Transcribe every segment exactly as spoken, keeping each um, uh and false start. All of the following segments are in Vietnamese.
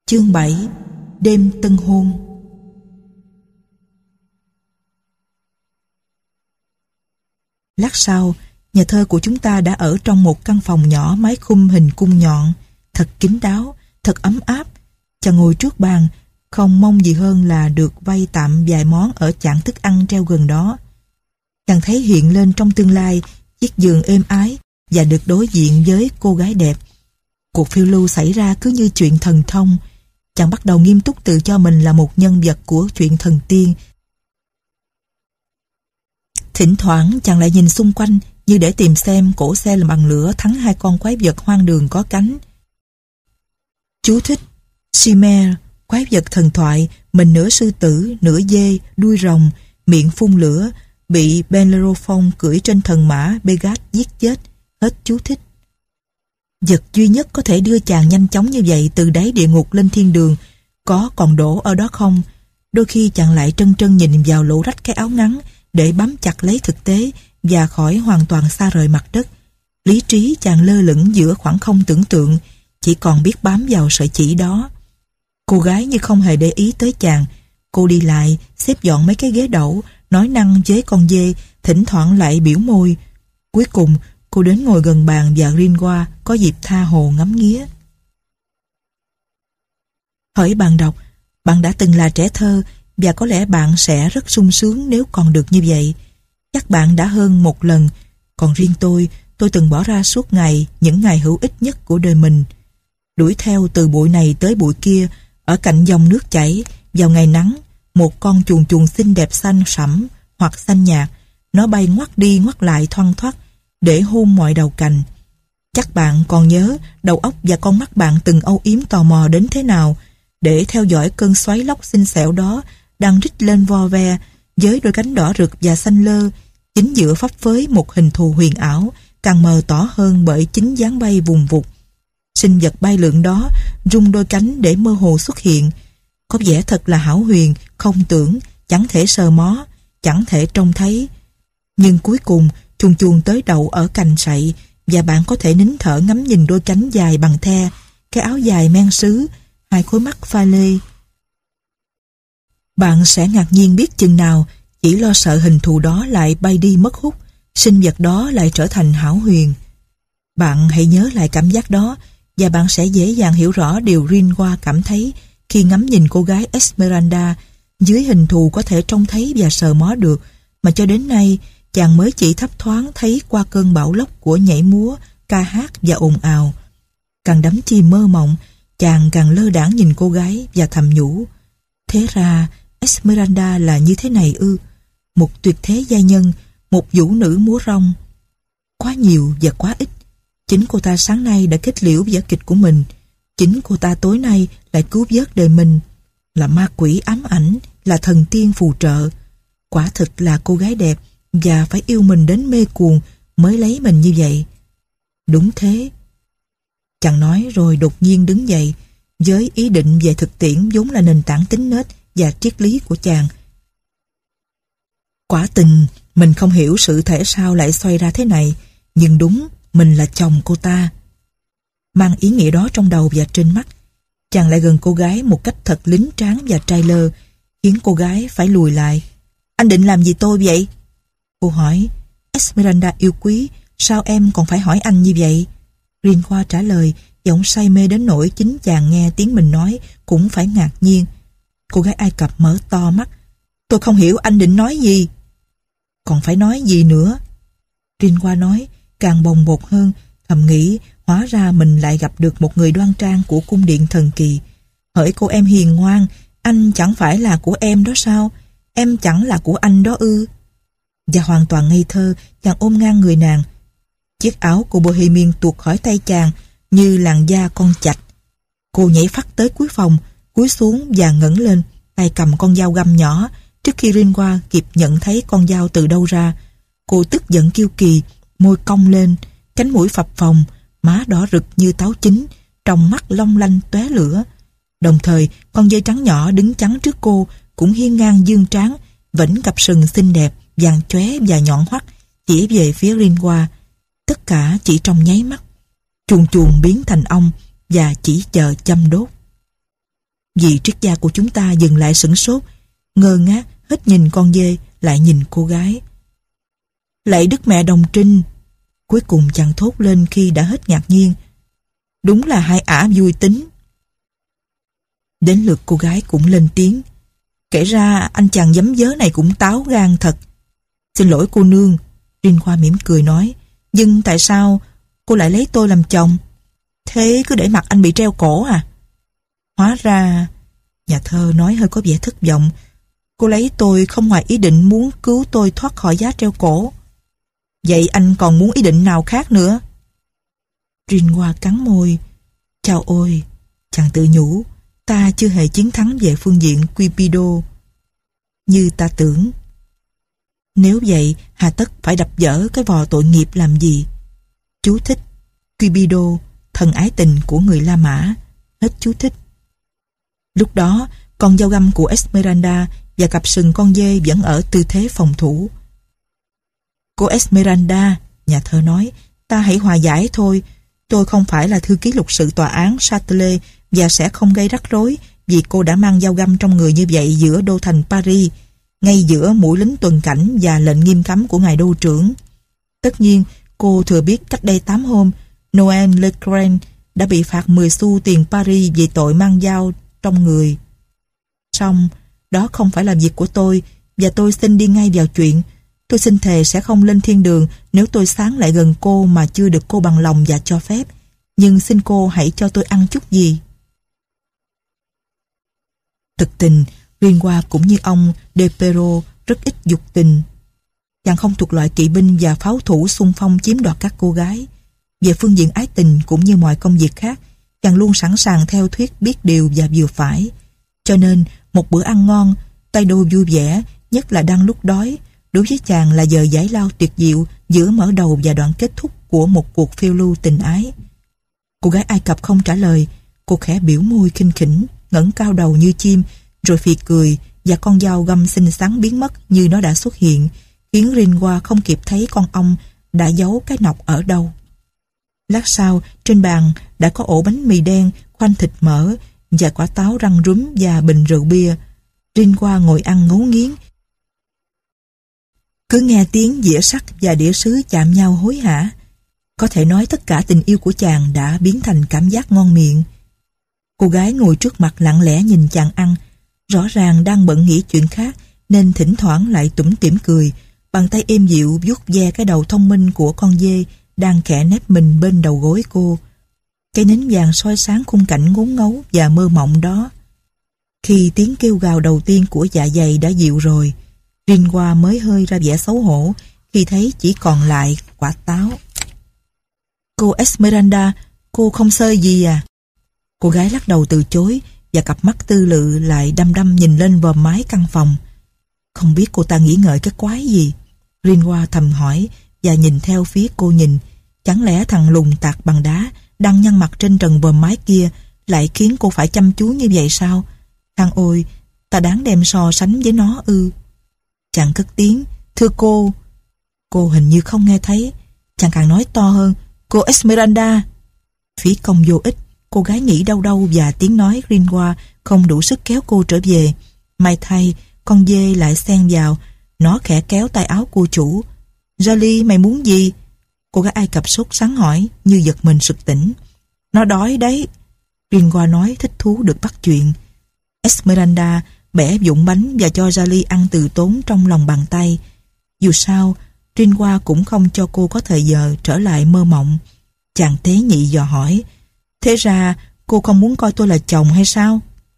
Chương bảy. Đêm tân hôn. Lát sau, nhà thơ của chúng ta đã ở trong một căn phòng nhỏ mái khung hình cung nhọn, thật kín đáo, thật ấm áp. Chàng ngồi trước bàn, không mong gì hơn là được vay tạm vài món ở chảng thức ăn treo gần đó. Chàng thấy hiện lên trong tương lai chiếc giường êm ái và được đối diện với cô gái đẹp. Cuộc phiêu lưu xảy ra cứ như chuyện thần thông. Chàng bắt đầu nghiêm túc tự cho mình là một nhân vật của chuyện thần tiên. Thỉnh thoảng chàng lại nhìn xung quanh như để tìm xem cỗ xe làm bằng lửa thắng hai con quái vật hoang đường có cánh. Chú thích: Chimère, quái vật thần thoại, mình nửa sư tử, nửa dê, đuôi rồng, miệng phun lửa, bị Bellerophon cưỡi trên thần mã Begat giết chết. Hết chú thích. Vật duy nhất có thể đưa chàng nhanh chóng như vậy từ đáy địa ngục lên thiên đường có còn đổ ở đó không? Đôi khi chàng lại trân trân nhìn vào lỗ rách cái áo ngắn để bám chặt lấy thực tế và khỏi hoàn toàn xa rời mặt đất. Lý trí chàng lơ lửng giữa khoảng không tưởng tượng, chỉ còn biết bám vào sợi chỉ đó. Cô gái như không hề để ý tới chàng. Cô đi lại, xếp dọn mấy cái ghế đẩu, nói năng với con dê, thỉnh thoảng lại biểu môi. Cuối cùng, cô đến ngồi gần bàn và Gringoire có dịp tha hồ ngắm nghía. Hỡi bạn đọc, bạn đã từng là trẻ thơ và có lẽ bạn sẽ rất sung sướng nếu còn được như vậy. Chắc bạn đã hơn một lần, còn riêng tôi, tôi từng bỏ ra suốt ngày những ngày hữu ích nhất của đời mình. Đuổi theo từ bụi này tới bụi kia, ở cạnh dòng nước chảy, vào ngày nắng, một con chuồn chuồn xinh đẹp xanh sẫm hoặc xanh nhạt, nó bay ngoắt đi ngoắt lại thoăn thoắt để hôn mọi đầu cành. Chắc bạn còn nhớ đầu óc và con mắt bạn từng âu yếm tò mò đến thế nào để theo dõi cơn xoáy lốc xinh xẻo đó đang rít lên vo ve với đôi cánh đỏ rực và xanh lơ, chính giữa phấp phới một hình thù huyền ảo càng mờ tỏ hơn bởi chính dáng bay vùng vụt. Sinh vật bay lượn đó rung đôi cánh để mơ hồ xuất hiện, có vẻ thật là hão huyền, không tưởng, chẳng thể sờ mó, chẳng thể trông thấy. Nhưng cuối cùng chuồn chuồn tới đậu ở cành sậy và bạn có thể nín thở ngắm nhìn đôi cánh dài bằng the, cái áo dài men sứ, hai khối mắt pha lê. Bạn sẽ ngạc nhiên biết chừng nào, chỉ lo sợ hình thù đó lại bay đi mất hút, sinh vật đó lại trở thành hão huyền. Bạn hãy nhớ lại cảm giác đó và bạn sẽ dễ dàng hiểu rõ điều Gringoire cảm thấy khi ngắm nhìn cô gái Esmeralda dưới hình thù có thể trông thấy và sờ mó được mà cho đến nay chàng mới chỉ thấp thoáng thấy qua cơn bão lốc của nhảy múa, ca hát và ồn ào. Càng đắm chìm mơ mộng, chàng càng lơ đãng nhìn cô gái và thầm nhủ: thế ra Esmeralda là như thế này ư? Một tuyệt thế giai nhân, một vũ nữ múa rong. Quá nhiều và quá ít. Chính cô ta sáng nay đã kết liễu vở kịch của mình. Chính cô ta tối nay lại cứu vớt đời mình. Là ma quỷ ám ảnh, là thần tiên phù trợ. Quả thực là cô gái đẹp và phải yêu mình đến mê cuồng mới lấy mình như vậy. Đúng thế. Chàng nói rồi đột nhiên đứng dậy với ý định về thực tiễn vốn là nền tảng tính nết và triết lý của chàng. Quả tình mình không hiểu sự thể sao lại xoay ra thế này, nhưng đúng, mình là chồng cô ta. Mang ý nghĩa đó trong đầu và trên mắt, chàng lại gần cô gái một cách thật lính tráng và trai lơ, khiến cô gái phải lùi lại. Anh định làm gì tôi vậy? Cô hỏi. Esmeralda yêu quý, sao em còn phải hỏi anh như vậy? Gringoire trả lời, giọng say mê đến nỗi chính chàng nghe tiếng mình nói cũng phải ngạc nhiên. Cô gái Ai Cập mở to mắt. Tôi không hiểu anh định nói gì. Còn phải nói gì nữa? Gringoire nói, càng bồng bột hơn, thầm nghĩ hóa ra mình lại gặp được một người đoan trang của cung điện thần kỳ. Hỡi cô em hiền ngoan, anh chẳng phải là của em đó sao? Em chẳng là của anh đó ư? Và hoàn toàn ngây thơ, chàng ôm ngang người nàng. Chiếc áo của Bohemian tuột khỏi tay chàng như làn da con chạch. Cô nhảy phắt tới cuối phòng, cúi xuống và ngẩng lên, tay cầm con dao găm nhỏ. Trước khi Gringoire kịp nhận thấy con dao từ đâu ra, cô tức giận kiêu kỳ, môi cong lên, cánh mũi phập phồng, má đỏ rực như táo chín, trong mắt long lanh tóe lửa. Đồng thời, con dê trắng nhỏ đứng chắn trước cô cũng hiên ngang dương tráng, vẫn cặp sừng xinh đẹp, vàng chóe và nhọn hoắt, chỉ về phía Gringoire. Tất cả chỉ trong nháy mắt. Chuồn chuồn biến thành ong và chỉ chờ châm đốt. Vị triết gia của chúng ta dừng lại sửng sốt, ngơ ngác hết nhìn con dê lại nhìn cô gái. Lạy Đức Mẹ Đồng Trinh, cuối cùng chàng thốt lên khi đã hết ngạc nhiên. Đúng là hai ả vui tính. Đến lượt cô gái cũng lên tiếng. Kể ra anh chàng giấm dớ này cũng táo gan thật. Xin lỗi cô nương, Rin Hoa mỉm cười nói. Nhưng tại sao cô lại lấy tôi làm chồng? Thế cứ để mặc anh bị treo cổ à? Hóa ra, nhà thơ nói hơi có vẻ thất vọng. Cô lấy tôi không ngoài ý định muốn cứu tôi thoát khỏi giá treo cổ. Vậy anh còn muốn ý định nào khác nữa? Rin Hoa cắn môi. Chao ôi, chàng tự nhủ, ta chưa hề chiến thắng về phương diện Cupido như ta tưởng. Nếu vậy, hà tất phải đập dở cái vò tội nghiệp làm gì? Chú thích: Cupido, thần ái tình của người La Mã. Hết chú thích. Lúc đó, con dao găm của Esmeralda và cặp sừng con dê vẫn ở tư thế phòng thủ. Cô Esmeralda, nhà thơ nói, ta hãy hòa giải thôi. Tôi không phải là thư ký lục sự tòa án Châtelet và sẽ không gây rắc rối vì cô đã mang dao găm trong người như vậy giữa đô thành Paris, ngay giữa mũi lính tuần cảnh và lệnh nghiêm cấm của ngài đô trưởng. Tất nhiên, cô thừa biết cách đây tám hôm, Noël Legrand đã bị phạt mười xu tiền Paris vì tội mang dao trong người. Song, đó không phải là việc của tôi và tôi xin đi ngay vào chuyện. Tôi xin thề sẽ không lên thiên đường nếu tôi sáng lại gần cô mà chưa được cô bằng lòng và cho phép. Nhưng xin cô hãy cho tôi ăn chút gì. Thực tình, Rin Hoa cũng như ông De Pero rất ít dục tình. Chàng không thuộc loại kỵ binh và pháo thủ xung phong chiếm đoạt các cô gái. Về phương diện ái tình cũng như mọi công việc khác, chàng luôn sẵn sàng theo thuyết biết điều và vừa phải. Cho nên, một bữa ăn ngon, tay đôi vui vẻ, nhất là đang lúc đói, đối với chàng là giờ giải lao tuyệt diệu giữa mở đầu và đoạn kết thúc của một cuộc phiêu lưu tình ái. Cô gái Ai Cập không trả lời, cô khẽ biểu môi khinh khỉnh, ngẩng cao đầu như chim, rồi phì cười và con dao găm xinh xắn biến mất như nó đã xuất hiện, khiến Rin Hoa không kịp thấy con ong đã giấu cái nọc ở đâu. Lát sau, trên bàn đã có ổ bánh mì đen, khoanh thịt mỡ và quả táo răng rúm và bình rượu bia. Rin Hoa ngồi ăn ngấu nghiến, cứ nghe tiếng dĩa sắt và đĩa sứ chạm nhau hối hả. Có thể nói tất cả tình yêu của chàng đã biến thành cảm giác ngon miệng. Cô gái ngồi trước mặt lặng lẽ nhìn chàng ăn, rõ ràng đang bận nghĩ chuyện khác nên thỉnh thoảng lại tủm tỉm cười, bàn tay êm dịu vuốt ve cái đầu thông minh của con dê đang khẽ nép mình bên đầu gối cô. Cái nến vàng soi sáng khung cảnh ngốn ngấu và mơ mộng đó. Khi tiếng kêu gào đầu tiên của dạ dày đã dịu rồi, Rin Hoa mới hơi ra vẻ xấu hổ khi thấy chỉ còn lại quả táo. Cô Esmeralda, cô không sơi gì à? Cô gái lắc đầu từ chối và cặp mắt tư lự lại đăm đăm nhìn lên vòm mái căn phòng. Không biết cô ta nghĩ ngợi cái quái gì? Rin Hoa thầm hỏi và nhìn theo phía cô nhìn. Chẳng lẽ thằng lùn tạc bằng đá đang nhăn mặt trên trần vòm mái kia lại khiến cô phải chăm chú như vậy sao? Thằng ôi, ta đáng đem so sánh với nó ư? Chàng cất tiếng, thưa cô. Cô hình như không nghe thấy. Chàng càng nói to hơn, cô Esmeralda. Phí công vô ích, cô gái nghĩ đau đau và tiếng nói Rin Hoa không đủ sức kéo cô trở về. May thay, con dê lại xen vào, nó khẽ kéo tay áo cô chủ. Jolly, mày muốn gì? Cô gái Ai Cập sốt sắng hỏi, như giật mình sực tỉnh. Nó đói đấy. Rin Hoa nói thích thú được bắt chuyện. Esmeralda bẻ vụn bánh và cho Jolly ăn từ tốn trong lòng bàn tay. Dù sao, Rin Hoa cũng không cho cô có thời giờ trở lại mơ mộng. Chàng tế nhị dò hỏi, thế ra cô không muốn coi tôi là chồng hay sao?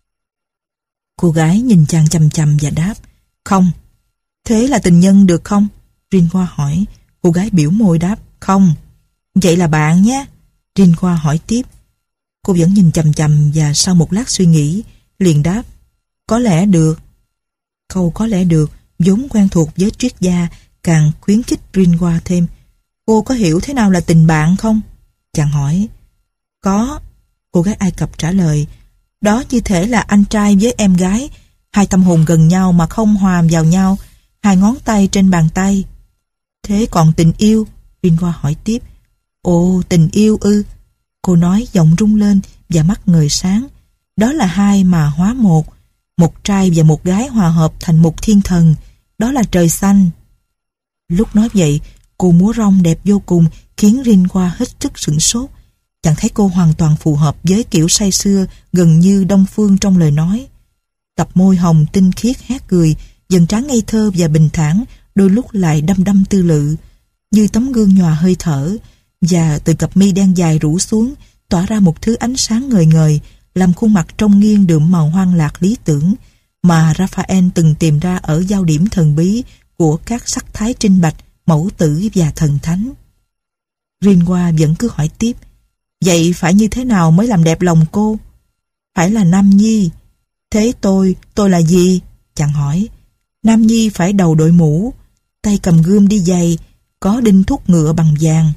Cô gái nhìn chàng chằm chằm và đáp, không. Thế là tình nhân được không? Rin Hoa hỏi. Cô gái biểu môi đáp, không. Vậy là bạn nhé. Rin Hoa hỏi tiếp. Cô vẫn nhìn chằm chằm và sau một lát suy nghĩ, liền đáp, có lẽ được. Câu có lẽ được vốn quen thuộc với triết gia càng khuyến khích Rin Hoa thêm. Cô có hiểu thế nào là tình bạn không? Chàng hỏi. Có. Cô gái Ai Cập trả lời. Đó như thể là anh trai với em gái, hai tâm hồn gần nhau mà không hòa vào nhau, hai ngón tay trên bàn tay. Thế còn tình yêu? Rin Hoa hỏi tiếp. Ồ, tình yêu ư? Cô nói giọng rung lên và mắt ngời sáng. Đó là hai mà hóa một. Một trai và một gái hòa hợp thành một thiên thần. Đó là trời xanh. Lúc nói vậy, cô múa rong đẹp vô cùng khiến Ringhua hết sức sửng sốt. Chàng thấy cô hoàn toàn phù hợp với kiểu say sưa gần như đông phương trong lời nói. Cặp môi hồng tinh khiết hát cười, dần trán ngây thơ và bình thản, đôi lúc lại đăm đăm tư lự, như tấm gương nhòa hơi thở, và từ cặp mi đen dài rủ xuống, tỏa ra một thứ ánh sáng ngời ngời, làm khuôn mặt trông nghiêng đượm màu hoang lạc lý tưởng, mà Raphael từng tìm ra ở giao điểm thần bí của các sắc thái trinh bạch, mẫu tử và thần thánh. Ringhua vẫn cứ hỏi tiếp, vậy phải như thế nào mới làm đẹp lòng cô? Phải là nam nhi. Thế tôi, tôi là gì? Chàng hỏi. Nam nhi phải đầu đội mũ, tay cầm gươm đi giày, có đinh thúc ngựa bằng vàng.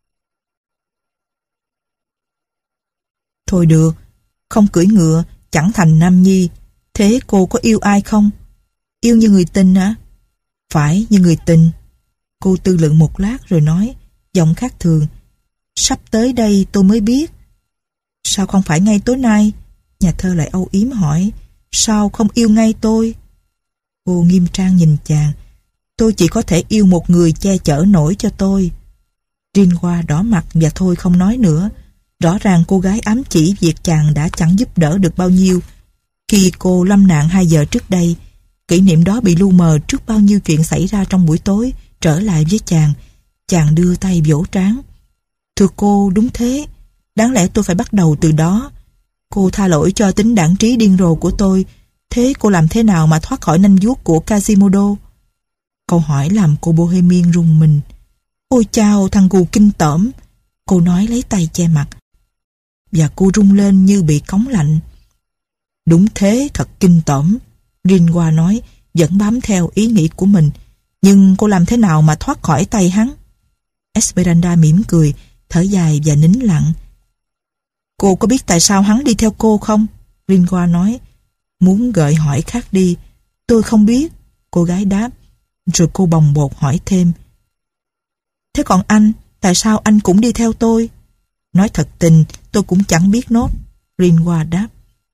Thôi được, không cưỡi ngựa, chẳng thành nam nhi. Thế cô có yêu ai không? Yêu như người tình hả? Phải, như người tình. Cô tư lượng một lát rồi nói, giọng khác thường, sắp tới đây tôi mới biết. Sao không phải ngay tối nay? Nhà thơ lại âu yếm hỏi, sao không yêu ngay tôi? Cô nghiêm trang nhìn chàng, tôi chỉ có thể yêu một người che chở nổi cho tôi. Ringhua đỏ mặt và thôi không nói nữa. Rõ ràng cô gái ám chỉ việc chàng đã chẳng giúp đỡ được bao nhiêu. Khi cô lâm nạn hai giờ trước đây, kỷ niệm đó bị lu mờ trước bao nhiêu chuyện xảy ra trong buổi tối. Trở lại với chàng, chàng đưa tay vỗ trán. Thưa cô, đúng thế. Đáng lẽ tôi phải bắt đầu từ đó. Cô tha lỗi cho tính đảng trí điên rồ của tôi. Thế cô làm thế nào mà thoát khỏi nanh vuốt của Quasimodo? Câu hỏi làm cô Bohemian rùng mình. Ôi chao, thằng gù kinh tởm. Cô nói lấy tay che mặt. Và cô rung lên như bị cống lạnh. Đúng thế, thật kinh tởm. Ringhua nói, vẫn bám theo ý nghĩ của mình. Nhưng cô làm thế nào mà thoát khỏi tay hắn? Esmeralda mỉm cười, thở dài và nín lặng. Cô có biết tại sao hắn đi theo cô không? Ringhua nói. Muốn gợi hỏi khác đi. Tôi không biết, cô gái đáp. Rồi cô bồng bột hỏi thêm. Thế còn anh, tại sao anh cũng đi theo tôi? Nói thật tình, tôi cũng chẳng biết nốt. Ringhua đáp.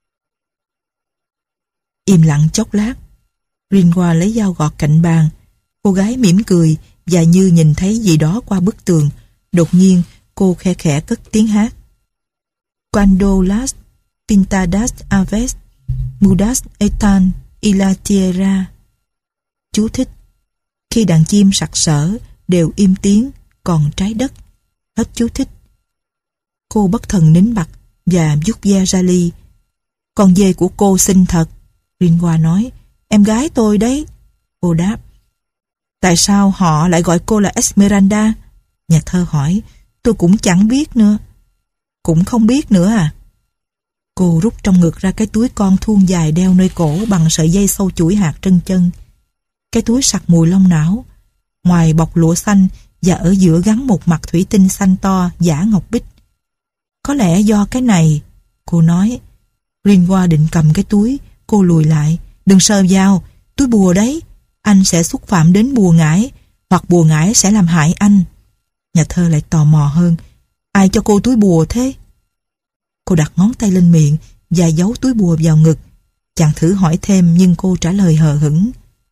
Im lặng chốc lát. Ringhua lấy dao gọt cạnh bàn. Cô gái mỉm cười và như nhìn thấy gì đó qua bức tường. Đột nhiên cô khe khẽ cất tiếng hát. Cuando las pintadas aves mudas están y la tierra. Chú thích. Khi đàn chim sặc sỡ đều im tiếng, còn trái đất. Hết chú thích. Cô bất thần nín bặt và vuốt ve ra ly. Con dê của cô xinh thật. Ringhua nói. Em gái tôi đấy. Cô đáp. Tại sao họ lại gọi cô là Esmeralda? Nhà thơ hỏi. Tôi cũng chẳng biết nữa. Cũng không biết nữa à? Cô rút trong ngực ra cái túi con thuôn dài đeo nơi cổ bằng sợi dây sâu chuỗi hạt trân chân. Cái túi sặc mùi lông não. Ngoài bọc lụa xanh và ở giữa gắn một mặt thủy tinh xanh to giả ngọc bích. Có lẽ do cái này, cô nói. Ringhua định cầm cái túi, cô lùi lại. Đừng sờ vào, túi bùa đấy. Anh sẽ xúc phạm đến bùa ngải, hoặc bùa ngải sẽ làm hại anh. Nhà thơ lại tò mò hơn. Ai cho cô túi bùa thế? Cô đặt ngón tay lên miệng và giấu túi bùa vào ngực. Chàng thử hỏi thêm nhưng cô trả lời hờ hững.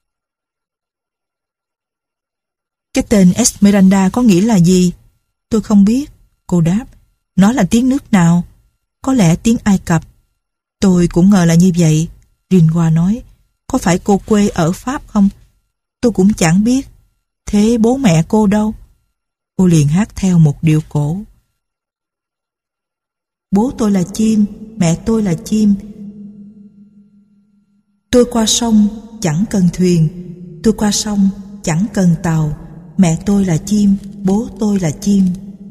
Cái tên Esmeralda có nghĩa là gì? Tôi không biết. Cô đáp. Nó là tiếng nước nào? Có lẽ tiếng Ai Cập. Tôi cũng ngờ là như vậy. Ringhua nói. Có phải cô quê ở Pháp không? Tôi cũng chẳng biết. Thế bố mẹ cô đâu? Cô liền hát theo một điệu cổ. Bố tôi là chim, mẹ tôi là chim. Tôi qua sông, chẳng cần thuyền. Tôi qua sông, chẳng cần tàu. Mẹ tôi là chim, bố tôi là chim.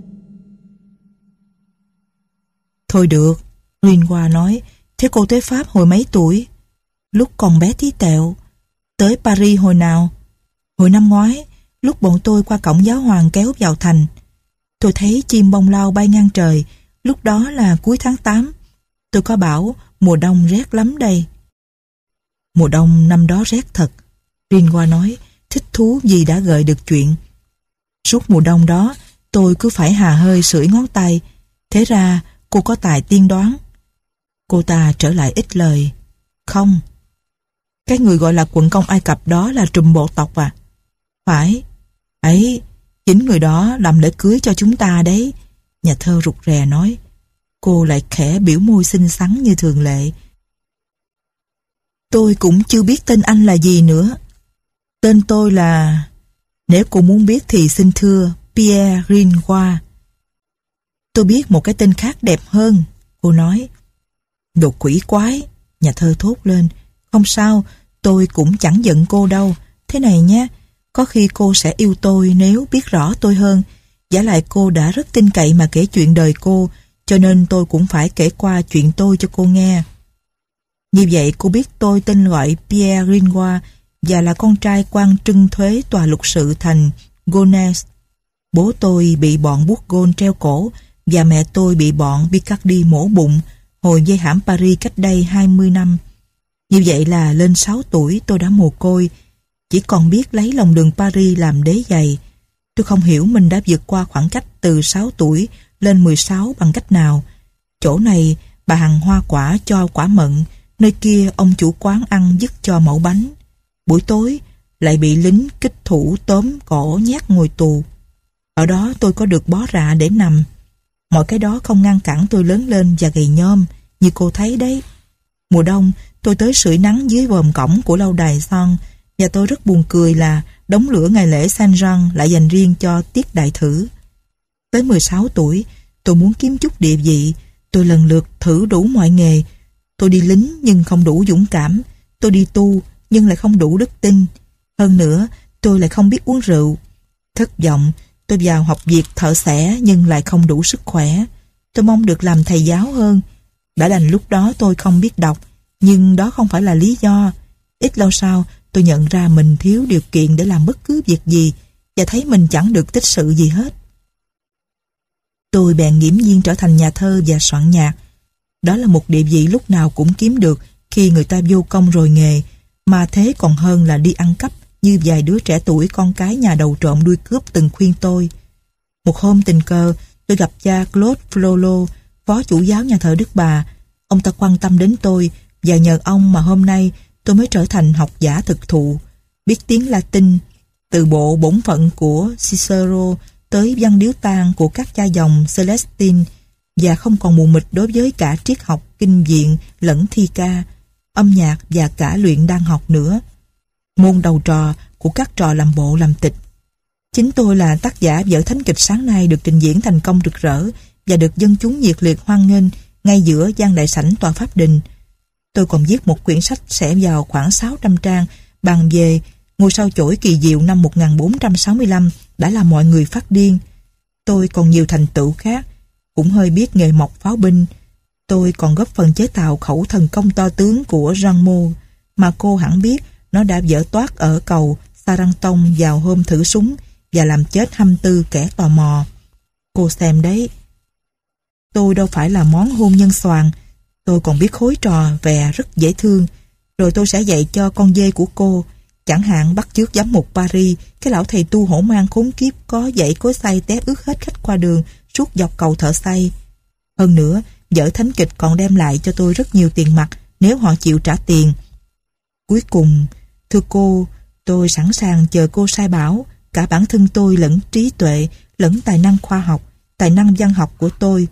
Thôi được, Ringhua nói. Thế cô tới Pháp hồi mấy tuổi? Lúc còn bé tí tẹo. Tới Paris hồi nào? Hồi năm ngoái, lúc bọn tôi qua cổng giáo hoàng kéo vào thành. Tôi thấy chim bông lau bay ngang trời. Lúc đó là cuối tháng tám. Tôi có bảo mùa đông rét lắm đây. Mùa đông năm đó rét thật. Ringhua nói, thích thú vì đã gợi được chuyện. Suốt mùa đông đó, tôi cứ phải hà hơi sưởi ngón tay. Thế ra cô có tài tiên đoán. Cô Cô ta trở lại ít lời. Không. Cái người gọi là quận công Ai Cập đó là trùm bộ tộc à? Phải. Ấy, chính người đó làm lễ cưới cho chúng ta đấy. Nhà thơ rụt rè nói. Cô lại khẽ biểu môi xinh xắn như thường lệ. Tôi cũng chưa biết tên anh là gì nữa. Tên tôi là... Nếu cô muốn biết thì xin thưa Pierre Gringoire. Tôi biết một cái tên khác đẹp hơn, cô nói. Đồ quỷ quái, nhà thơ thốt lên. Không sao, tôi cũng chẳng giận cô đâu. Thế này nhé, có khi cô sẽ yêu tôi nếu biết rõ tôi hơn. Giả lại cô đã rất tin cậy mà kể chuyện đời cô, cho nên tôi cũng phải kể qua chuyện tôi cho cô nghe. Như vậy cô biết tôi tên gọi Pierre Gringoire và là con trai quan trưng thuế tòa lục sự thành Gonesse. Bố tôi bị bọn Bourgogne treo cổ và mẹ tôi bị bọn Picardy mổ bụng hồi vây hãm Paris cách đây hai mươi năm. Như vậy là lên sáu tuổi tôi đã mồ côi, chỉ còn biết lấy lòng đường Paris làm đế giày. Tôi không hiểu mình đã vượt qua khoảng cách từ sáu tuổi lên mười sáu bằng cách nào. Chỗ này bà hằng hoa quả cho quả mận, nơi kia ông chủ quán ăn dứt cho mẩu bánh. Buổi tối lại bị lính kích thủ tóm cổ nhát ngồi tù. Ở đó tôi có được bó rạ để nằm. Mọi cái đó không ngăn cản tôi lớn lên và gầy nhom như cô thấy đấy. Mùa đông tôi tới sưởi nắng dưới vòm cổng của lâu đài son, và tôi rất buồn cười là đống lửa ngày lễ Saint Jean lại dành riêng cho tiết đại thử. Tới mười sáu tuổi tôi muốn kiếm chút địa vị. Tôi lần lượt thử đủ mọi nghề. Tôi đi lính nhưng không đủ dũng cảm. Tôi đi tu nhưng lại không đủ đức tin. Hơn nữa tôi lại không biết uống rượu. Thất vọng, tôi vào học việc thợ xẻ nhưng lại không đủ sức khỏe. Tôi mong được làm thầy giáo hơn. Đã đành lúc đó tôi không biết đọc, nhưng đó không phải là lý do. Ít lâu sau tôi nhận ra mình thiếu điều kiện để làm bất cứ việc gì và thấy mình chẳng được tích sự gì hết. Tôi bèn nghiễm nhiên trở thành nhà thơ và soạn nhạc. Đó là một địa vị lúc nào cũng kiếm được khi người ta vô công rồi nghề, mà thế còn hơn là đi ăn cắp như vài đứa trẻ tuổi con cái nhà đầu trộm đuôi cướp từng khuyên tôi. Một hôm tình cờ tôi gặp cha Claude Flolo, phó chủ giáo nhà thờ Đức Bà. Ông ta quan tâm đến tôi và nhờ ông mà hôm nay tôi mới trở thành học giả thực thụ, biết tiếng Latin, từ bộ bổn phận của Cicero tới văn điếu tang của các cha dòng Celestine, và không còn mù mịt đối với cả triết học, kinh viện lẫn thi ca, âm nhạc và cả luyện đan học nữa. Môn đầu trò của các trò làm bộ làm tịch. Chính tôi là tác giả vở thánh kịch sáng nay được trình diễn thành công rực rỡ và được dân chúng nhiệt liệt hoan nghênh ngay giữa gian đại sảnh tòa pháp đình. Tôi còn viết một quyển sách sẽ vào khoảng sáu trăm trang bàn về ngôi sao chổi kỳ diệu năm một nghìn bốn trăm sáu mươi lăm đã làm mọi người phát điên. Tôi còn nhiều thành tựu khác, cũng hơi biết nghề mộc pháo binh. Tôi còn góp phần chế tạo khẩu thần công to tướng của Jean Mou, mà cô hẳn biết nó đã vỡ toác ở cầu Saranton vào hôm thử súng và làm chết hai mươi tư kẻ tò mò. Cô xem đấy. Tôi đâu phải là món hôn nhân xoàn. Tôi còn biết khối trò vè rất dễ thương. Rồi tôi sẽ dạy cho con dê của cô, chẳng hạn bắt chước giám mục Paris, cái lão thầy tu hổ mang khốn kiếp có dãy cối xay té ướt hết khách qua đường suốt dọc cầu thợ xay. Hơn nữa, vở thánh kịch còn đem lại cho tôi rất nhiều tiền mặt nếu họ chịu trả tiền. Cuối cùng, thưa cô, tôi sẵn sàng chờ cô sai bảo cả bản thân tôi lẫn trí tuệ, lẫn tài năng khoa học, tài năng văn học của tôi.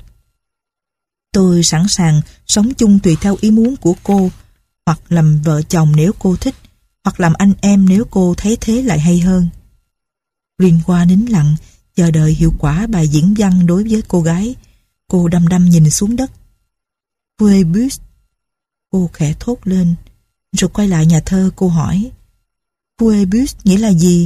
Tôi sẵn sàng sống chung tùy theo ý muốn của cô, hoặc làm vợ chồng nếu cô thích, hoặc làm anh em nếu cô thấy thế lại hay hơn. Gringoire nín lặng, chờ đợi hiệu quả bài diễn văn đối với cô gái. Cô đăm đăm nhìn xuống đất. Phoebus, cô khẽ thốt lên. Rồi quay lại nhà thơ, cô hỏi, Phoebus nghĩa là gì?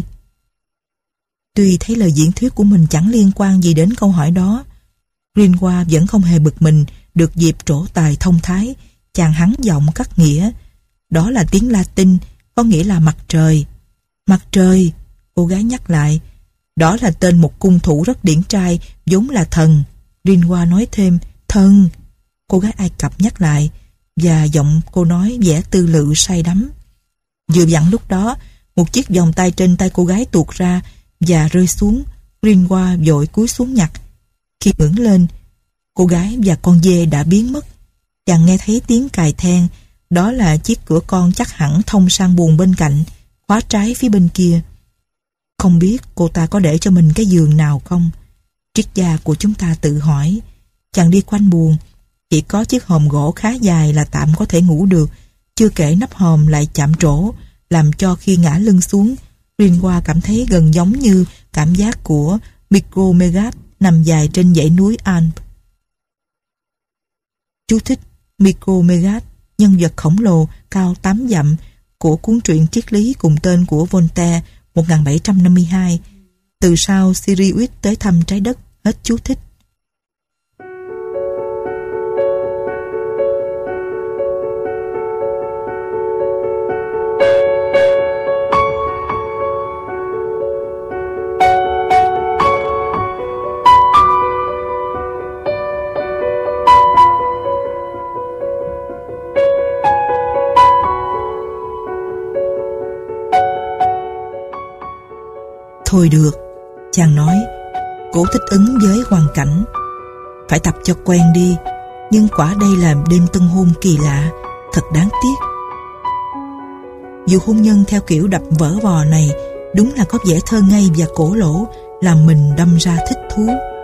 Tuy thấy lời diễn thuyết của mình chẳng liên quan gì đến câu hỏi đó, Gringoire vẫn không hề bực mình được dịp trổ tài thông thái. Chàng hắn giọng cắt nghĩa. Đó là tiếng Latin, có nghĩa là mặt trời. Mặt trời, cô gái nhắc lại. Đó là tên một cung thủ rất điển trai, vốn là thần. Gringoire nói thêm, thần. Cô gái Ai Cập nhắc lại, và giọng cô nói vẻ tư lự say đắm. Vừa vặn lúc đó, một chiếc vòng tay trên tay cô gái tuột ra và rơi xuống. Gringoire vội cúi xuống nhặt. Khi ngẩng lên, cô gái và con dê đã biến mất. Chàng nghe thấy tiếng cài then. Đó là chiếc cửa con chắc hẳn thông sang buồng bên cạnh, khóa trái phía bên kia. Không biết cô ta có để cho mình cái giường nào không? Triết gia của chúng ta tự hỏi. Chàng đi quanh buồng, chỉ có chiếc hòm gỗ khá dài là tạm có thể ngủ được, chưa kể nắp hòm lại chạm trổ, làm cho khi ngã lưng xuống, Ringhua cảm thấy gần giống như cảm giác của Micromegas nằm dài trên dãy núi Alps. Chú thích: Micromegas, nhân vật khổng lồ cao tám dặm của cuốn truyện triết lý cùng tên của Voltaire một nghìn bảy trăm năm mươi hai. Từ sau Sirius tới thăm trái đất. Hết chú thích. Thôi được, chàng nói, cố thích ứng với hoàn cảnh. Phải tập cho quen đi, nhưng quả đây là đêm tân hôn kỳ lạ, thật đáng tiếc. Vụ hôn nhân theo kiểu đập vỡ vò này đúng là có vẻ thơ ngây và cổ lỗ, làm mình đâm ra thích thú.